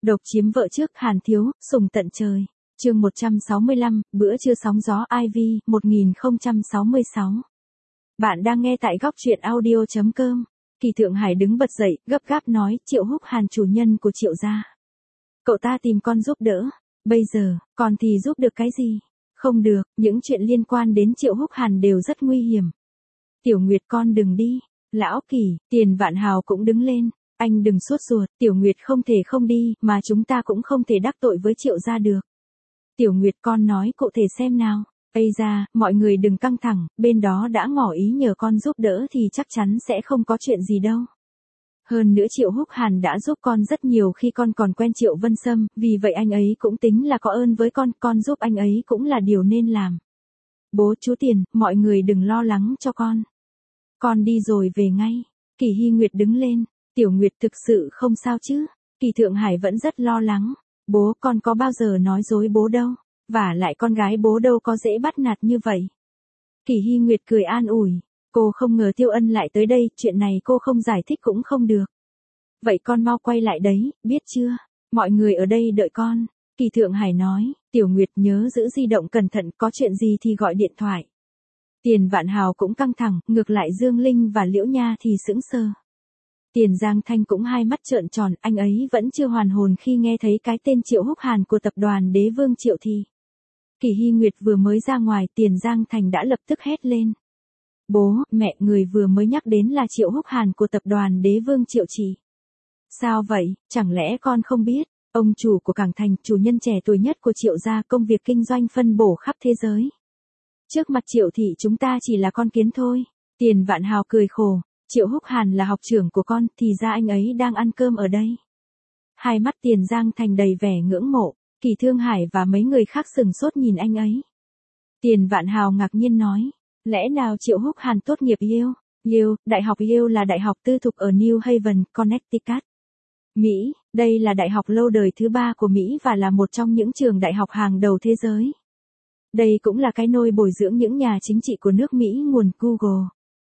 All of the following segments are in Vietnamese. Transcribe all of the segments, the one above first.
Độc chiếm vợ trước Hàn Thiếu, sùng tận trời. Chương 165, bữa trưa sóng gió IV, 1066. Bạn đang nghe tại góc truyện audio.com. Kỳ Thượng Hải đứng bật dậy, gấp gáp nói, Triệu Húc Hàn chủ nhân của Triệu gia. Cậu ta tìm con giúp đỡ. Bây giờ, con thì giúp được cái gì? Không được, những chuyện liên quan đến Triệu Húc Hàn đều rất nguy hiểm. Tiểu Nguyệt con đừng đi. Lão Kỳ, Tiền Vạn Hào cũng đứng lên. Anh đừng sốt ruột, Tiểu Nguyệt không thể không đi, mà chúng ta cũng không thể đắc tội với Triệu gia được. Tiểu Nguyệt con nói cụ thể xem nào. Ây da, mọi người đừng căng thẳng, bên đó đã ngỏ ý nhờ con giúp đỡ thì chắc chắn sẽ không có chuyện gì đâu. Hơn nữa Triệu Húc Hàn đã giúp con rất nhiều khi con còn quen Triệu Vân Sâm, vì vậy anh ấy cũng tính là có ơn với con giúp anh ấy cũng là điều nên làm. Bố chú Tiền, mọi người đừng lo lắng cho con. Con đi rồi về ngay. Kỳ Hy Nguyệt đứng lên. Tiểu Nguyệt thực sự không sao chứ? Kỳ Thượng Hải vẫn rất lo lắng. Bố con có bao giờ nói dối bố đâu. Vả lại con gái bố đâu có dễ bắt nạt như vậy. Kỳ Hy Nguyệt cười an ủi. Cô không ngờ Tiêu Ân lại tới đây, chuyện này cô không giải thích cũng không được. Vậy con mau quay lại đấy, biết chưa? Mọi người ở đây đợi con. Kỳ Thượng Hải nói, Tiểu Nguyệt nhớ giữ di động cẩn thận, có chuyện gì thì gọi điện thoại. Tiền Vạn Hào cũng căng thẳng, ngược lại Dương Linh và Liễu Nha thì sững sờ. Tiền Giang Thanh cũng hai mắt trợn tròn, anh ấy vẫn chưa hoàn hồn khi nghe thấy cái tên Triệu Húc Hàn của tập đoàn Đế Vương Triệu thì. Kỳ Hy Nguyệt vừa mới ra ngoài, Tiền Giang Thành đã lập tức hét lên. Bố, mẹ, người vừa mới nhắc đến là Triệu Húc Hàn của tập đoàn Đế Vương Triệu Trì. Sao vậy, chẳng lẽ con không biết, ông chủ của Cảng Thành, chủ nhân trẻ tuổi nhất của Triệu gia, công việc kinh doanh phân bổ khắp thế giới. Trước mặt Triệu thị chúng ta chỉ là con kiến thôi. Tiền Vạn Hào cười khổ, Triệu Húc Hàn là học trưởng của con, thì ra anh ấy đang ăn cơm ở đây. Hai mắt Tiền Giang Thành đầy vẻ ngưỡng mộ, Kỳ Thương Hải và mấy người khác sừng sốt nhìn anh ấy. Tiền Vạn Hào ngạc nhiên nói, lẽ nào Triệu Húc Hàn tốt nghiệp Yale, đại học Yale là đại học tư thục ở New Haven, Connecticut. Mỹ, đây là đại học lâu đời thứ 3 của Mỹ và là một trong những trường đại học hàng đầu thế giới. Đây cũng là cái nôi bồi dưỡng những nhà chính trị của nước Mỹ nguồn Google.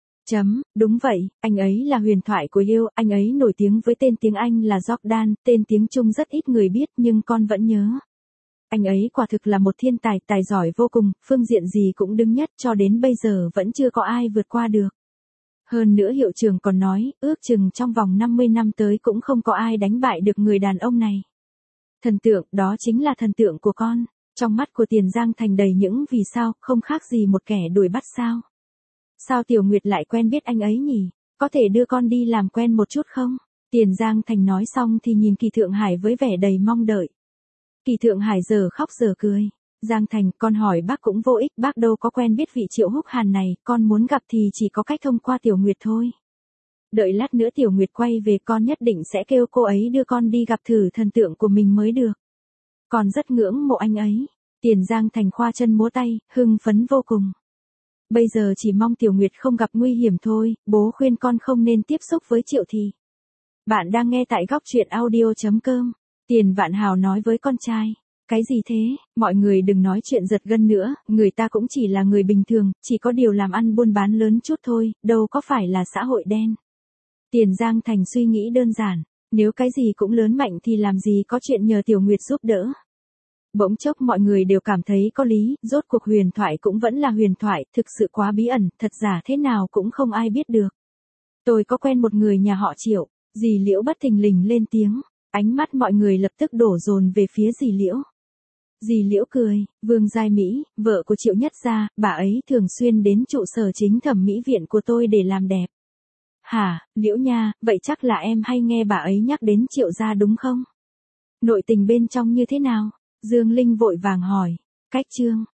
Đúng vậy, anh ấy là huyền thoại của Yale, anh ấy nổi tiếng với tên tiếng Anh là Jordan, tên tiếng Trung rất ít người biết nhưng con vẫn nhớ. Anh ấy quả thực là một thiên tài, tài giỏi vô cùng, phương diện gì cũng đứng nhất, cho đến bây giờ vẫn chưa có ai vượt qua được. Hơn nữa hiệu trưởng còn nói, ước chừng trong vòng 50 năm tới cũng không có ai đánh bại được người đàn ông này. Thần tượng, đó chính là thần tượng của con. Trong mắt của Tiền Giang Thành đầy những vì sao, không khác gì một kẻ đuổi bắt sao. Sao Tiểu Nguyệt lại quen biết anh ấy nhỉ? Có thể đưa con đi làm quen một chút không? Tiền Giang Thành nói xong thì nhìn Kỳ Thượng Hải với vẻ đầy mong đợi. Kỳ Thượng Hải giờ khóc giờ cười. Giang Thành, con hỏi bác cũng vô ích, bác đâu có quen biết vị Triệu Húc Hàn này, con muốn gặp thì chỉ có cách thông qua Tiểu Nguyệt thôi. Đợi lát nữa Tiểu Nguyệt quay về con nhất định sẽ kêu cô ấy đưa con đi gặp thử thần tượng của mình mới được. Con rất ngưỡng mộ anh ấy. Tiền Giang Thành khoa chân múa tay, hưng phấn vô cùng. Bây giờ chỉ mong Tiểu Nguyệt không gặp nguy hiểm thôi, bố khuyên con không nên tiếp xúc với Triệu thì. Bạn đang nghe tại góc truyện audio.com. Tiền Vạn Hào nói với con trai. Cái gì thế, mọi người đừng nói chuyện giật gân nữa, người ta cũng chỉ là người bình thường, chỉ có điều làm ăn buôn bán lớn chút thôi, đâu có phải là xã hội đen. Tiền Giang Thành suy nghĩ đơn giản, nếu cái gì cũng lớn mạnh thì làm gì có chuyện nhờ Tiểu Nguyệt giúp đỡ. Bỗng chốc mọi người đều cảm thấy có lý, rốt cuộc huyền thoại cũng vẫn là huyền thoại, thực sự quá bí ẩn, thật giả thế nào cũng không ai biết được. Tôi có quen một người nhà họ Triệu, dì Liễu bất thình lình lên tiếng, ánh mắt mọi người lập tức đổ dồn về phía dì Liễu. Dì Liễu cười, Vương Giai Mỹ, vợ của Triệu Nhất gia, bà ấy thường xuyên đến trụ sở chính thẩm mỹ viện của tôi để làm đẹp. Hả, Liễu Nha, vậy chắc là em hay nghe bà ấy nhắc đến Triệu gia đúng không? Nội tình bên trong như thế nào? Dương Linh vội vàng hỏi. Cách chương,